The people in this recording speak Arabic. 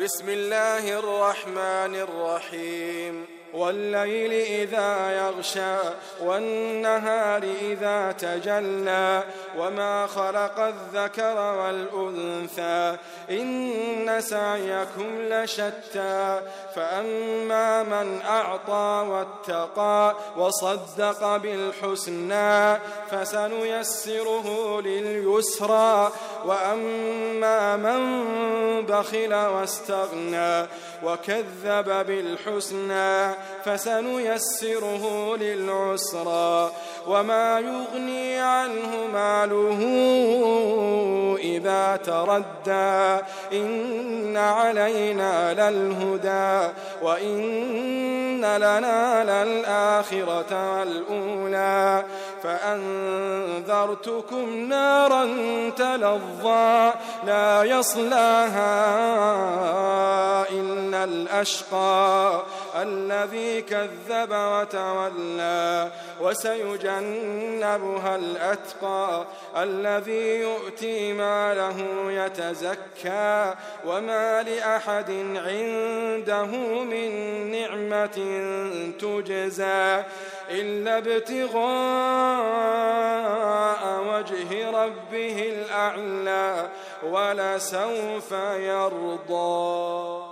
بسم الله الرحمن الرحيم والليل إذا يغشى والنهار إذا تجلى وما خلق الذكر والأنثى إن سعيكم لشتى فأما من أعطى واتقى وصدق بالحسنى فسنيسره لليسرى وأما من بخل واستغنى وكذب بالحسنى فسنيسره للعسرى وما يغني عنه ماله إذا تردى إن علينا للهدى وإن لنا للآخرة والأولى فأنذرتكم نارا تلظى لا يصلاها إلا الأشقى الذي كذب وتولى وسيجنبها الأتقى الذي يؤتي ماله يتزكى وما لأحد عنده من نعمة تجزى إلا ابتغاء وجه ربه الأعلى ولسوف يرضى.